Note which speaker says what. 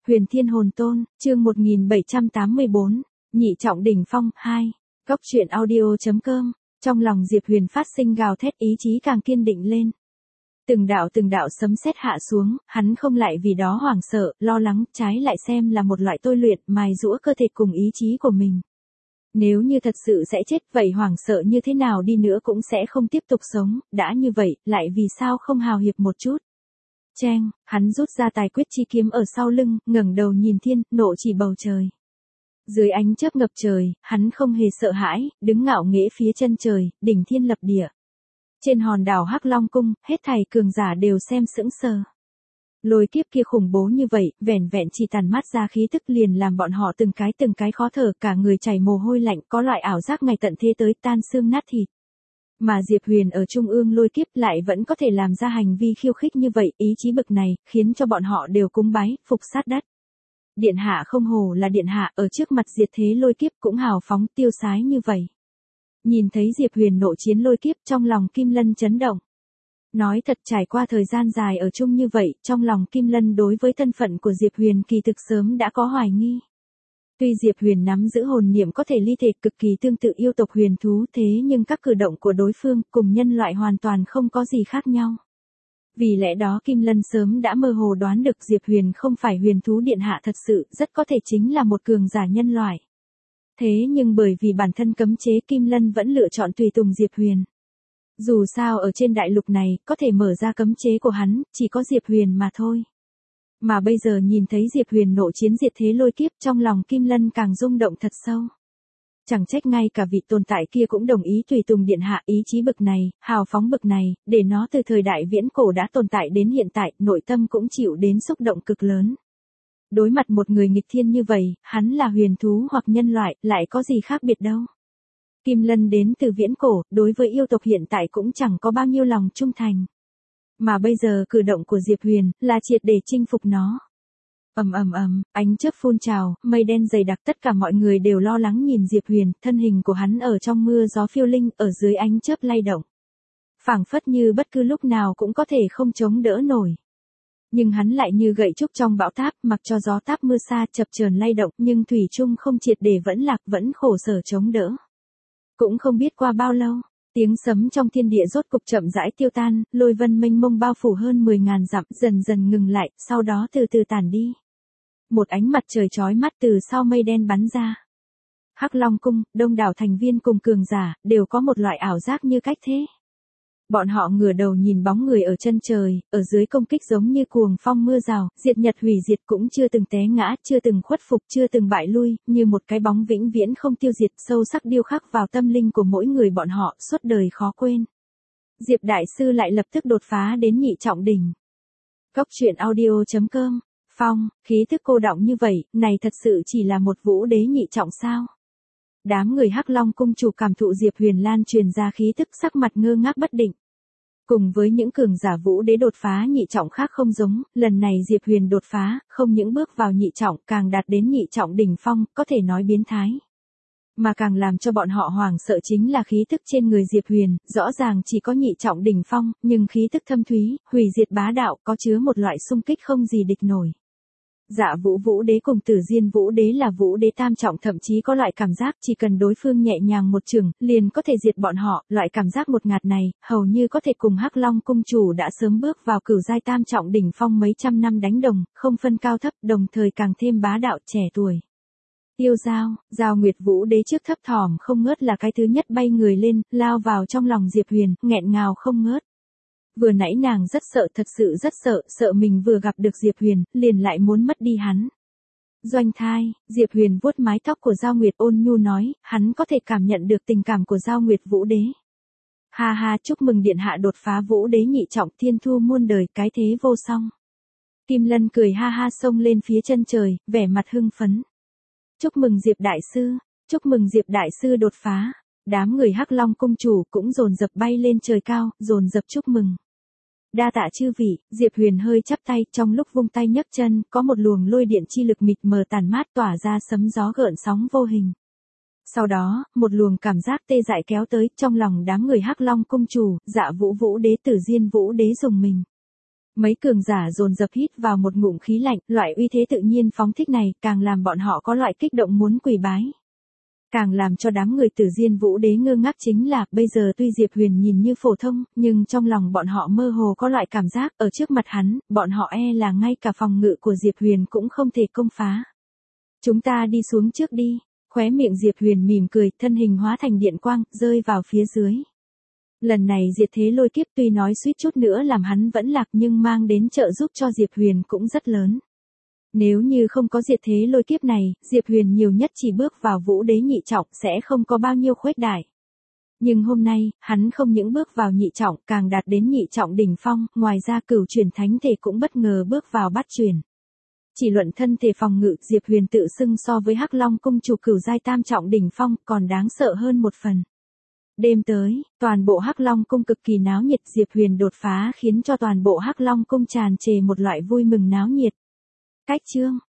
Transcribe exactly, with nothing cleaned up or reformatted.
Speaker 1: Huyền Thiên Hồn Tôn, chương một nghìn bảy trăm tám mươi bốn, Nhị Trọng Đỉnh Phong, hai. Góc truyện audio.com, trong lòng Diệp Huyền phát sinh gào thét, ý chí càng kiên định lên. Từng đạo từng đạo sấm sét hạ xuống, hắn không lại vì đó hoảng sợ, lo lắng, trái lại xem là một loại tôi luyện, mài giũa cơ thể cùng ý chí của mình. Nếu như thật sự sẽ chết, vậy hoảng sợ như thế nào đi nữa cũng sẽ không tiếp tục sống, đã như vậy, lại vì sao không hào hiệp một chút. Cheng, hắn rút ra tài quyết chi kiếm ở sau lưng, ngẩng đầu nhìn thiên, nộ chỉ bầu trời. Dưới ánh chớp ngập trời, hắn không hề sợ hãi, đứng ngạo nghễ phía chân trời, đỉnh thiên lập địa. Trên hòn đảo Hắc Long Cung, hết thảy cường giả đều xem sững sờ. Lôi kiếp kia khủng bố như vậy, vẻn vẹn chỉ tàn mát ra khí tức liền làm bọn họ từng cái từng cái khó thở, cả người chảy mồ hôi lạnh, có loại ảo giác ngày tận thế tới tan xương nát thịt. Mà Diệp Huyền ở trung ương lôi kiếp lại vẫn có thể làm ra hành vi khiêu khích như vậy, ý chí bực này, khiến cho bọn họ đều cúng bái, phục sát đất. Điện hạ không hồ là điện hạ, ở trước mặt diệt thế lôi kiếp cũng hào phóng tiêu sái như vậy. Nhìn thấy Diệp Huyền nộ chiến lôi kiếp, trong lòng Kim Lân chấn động. Nói thật, trải qua thời gian dài ở chung như vậy, trong lòng Kim Lân đối với thân phận của Diệp Huyền kỳ thực sớm đã có hoài nghi. Tuy Diệp Huyền nắm giữ hồn niệm có thể ly thể cực kỳ tương tự yêu tộc huyền thú, thế nhưng các cử động của đối phương cùng nhân loại hoàn toàn không có gì khác nhau. Vì lẽ đó Kim Lân sớm đã mơ hồ đoán được Diệp Huyền không phải huyền thú điện hạ thật sự, rất có thể chính là một cường giả nhân loại. Thế nhưng bởi vì bản thân cấm chế, Kim Lân vẫn lựa chọn tùy tùng Diệp Huyền. Dù sao ở trên đại lục này, có thể mở ra cấm chế của hắn, chỉ có Diệp Huyền mà thôi. Mà bây giờ nhìn thấy Diệp Huyền nộ chiến diệt thế lôi kiếp, trong lòng Kim Lân càng rung động thật sâu. Chẳng trách ngay cả vị tồn tại kia cũng đồng ý tùy tùng điện hạ, ý chí bực này, hào phóng bực này, để nó từ thời đại viễn cổ đã tồn tại đến hiện tại, nội tâm cũng chịu đến xúc động cực lớn. Đối mặt một người nghịch thiên như vậy, hắn là huyền thú hoặc nhân loại, lại có gì khác biệt đâu. Kim Lân đến từ viễn cổ, đối với yêu tộc hiện tại cũng chẳng có bao nhiêu lòng trung thành. Mà bây giờ cử động của Diệp Huyền, là triệt để chinh phục nó. Ầm ầm ầm, ánh chớp phun trào, mây đen dày đặc, tất cả mọi người đều lo lắng nhìn Diệp Huyền, thân hình của hắn ở trong mưa gió phiêu linh, ở dưới ánh chớp lay động. Phảng phất như bất cứ lúc nào cũng có thể không chống đỡ nổi. Nhưng hắn lại như gậy trúc trong bão táp, mặc cho gió táp mưa xa chập chờn lay động, nhưng thủy chung không triệt để vẫn lạc, vẫn khổ sở chống đỡ. Cũng không biết qua bao lâu, tiếng sấm trong thiên địa rốt cục chậm rãi tiêu tan, lôi vân mênh mông bao phủ hơn mười ngàn dặm, dần dần ngừng lại, sau đó từ từ tàn đi. Một ánh mặt trời chói mắt từ sau mây đen bắn ra. Hắc Long Cung, đông đảo thành viên cùng cường giả, đều có một loại ảo giác như cách thế. Bọn họ ngửa đầu nhìn bóng người ở chân trời, ở dưới công kích giống như cuồng phong mưa rào, diệt nhật hủy diệt cũng chưa từng té ngã, chưa từng khuất phục, chưa từng bại lui, như một cái bóng vĩnh viễn không tiêu diệt, sâu sắc điêu khắc vào tâm linh của mỗi người bọn họ, suốt đời khó quên. Diệp Đại Sư lại lập tức đột phá đến nhị trọng đỉnh. Góc truyện audio.com, Phong, khí thức cô đọng như vậy, này thật sự chỉ là một vũ đế nhị trọng sao? Đám người Hắc Long Cung chủ cảm thụ Diệp Huyền lan truyền ra khí tức, sắc mặt ngơ ngác bất định. Cùng với những cường giả vũ đế đột phá nhị trọng khác không giống, lần này Diệp Huyền đột phá, không những bước vào nhị trọng, càng đạt đến nhị trọng đỉnh phong, có thể nói biến thái. Mà càng làm cho bọn họ hoảng sợ chính là khí tức trên người Diệp Huyền, rõ ràng chỉ có nhị trọng đỉnh phong, nhưng khí tức thâm thúy, hủy diệt bá đạo, có chứa một loại xung kích không gì địch nổi. Dạ Vũ Vũ Đế cùng Tử Diên Vũ Đế là Vũ Đế tam trọng, thậm chí có loại cảm giác chỉ cần đối phương nhẹ nhàng một chưởng, liền có thể diệt bọn họ, loại cảm giác một ngạt này, hầu như có thể cùng Hắc Long Cung chủ đã sớm bước vào cửu giai tam trọng đỉnh phong mấy trăm năm đánh đồng, không phân cao thấp, đồng thời càng thêm bá đạo trẻ tuổi. Tiêu Giao, Giao Nguyệt Vũ Đế trước thấp thỏm không ngớt là cái thứ nhất bay người lên, lao vào trong lòng Diệp Huyền, nghẹn ngào không ngớt. Vừa nãy nàng rất sợ, thật sự rất sợ, sợ mình vừa gặp được Diệp Huyền, liền lại muốn mất đi hắn. Doanh Thai, Diệp Huyền vuốt mái tóc của Giao Nguyệt ôn nhu nói, hắn có thể cảm nhận được tình cảm của Giao Nguyệt Vũ Đế. Ha ha, chúc mừng điện hạ đột phá Vũ Đế nhị trọng, thiên thu muôn đời, cái thế vô song. Kim Lân cười ha ha xông lên phía chân trời, vẻ mặt hưng phấn. Chúc mừng Diệp Đại Sư, chúc mừng Diệp Đại Sư đột phá. Đám người Hắc Long Cung chủ cũng dồn dập bay lên trời cao, dồn dập chúc mừng. Đa tạ chư vị, Diệp Huyền hơi chắp tay, trong lúc vung tay nhấc chân, có một luồng lôi điện chi lực mịt mờ tàn mát tỏa ra sấm gió gợn sóng vô hình. Sau đó, một luồng cảm giác tê dại kéo tới, trong lòng đám người Hắc Long Cung chủ, Dạ Vũ Vũ Đế, Tử Diên Vũ Đế dùng mình. Mấy cường giả dồn dập hít vào một ngụm khí lạnh, loại uy thế tự nhiên phóng thích này càng làm bọn họ có loại kích động muốn quỳ bái. Càng làm cho đám người Tử Diên Vũ Đế ngơ ngác chính là, bây giờ tuy Diệp Huyền nhìn như phổ thông, nhưng trong lòng bọn họ mơ hồ có loại cảm giác, ở trước mặt hắn, bọn họ e là ngay cả phòng ngự của Diệp Huyền cũng không thể công phá. Chúng ta đi xuống trước đi, khóe miệng Diệp Huyền mỉm cười, thân hình hóa thành điện quang, rơi vào phía dưới. Lần này diệt thế lôi kiếp tuy nói suýt chút nữa làm hắn vẫn lạc nhưng mang đến trợ giúp cho Diệp Huyền cũng rất lớn. Nếu như không có diệt thế lôi kiếp này, Diệp Huyền nhiều nhất chỉ bước vào vũ đế nhị trọng sẽ không có bao nhiêu khuếch đại. Nhưng hôm nay, hắn không những bước vào nhị trọng, càng đạt đến nhị trọng đỉnh phong, ngoài ra cửu chuyển thánh thể cũng bất ngờ bước vào bát chuyển. Chỉ luận thân thể phòng ngự, Diệp Huyền tự xưng so với Hắc Long cung chủ cửu giai tam trọng đỉnh phong, còn đáng sợ hơn một phần. Đêm tới, toàn bộ Hắc Long cung cực kỳ náo nhiệt, Diệp Huyền đột phá khiến cho toàn bộ Hắc Long cung tràn trề một loại vui mừng náo nhiệt. Cách chương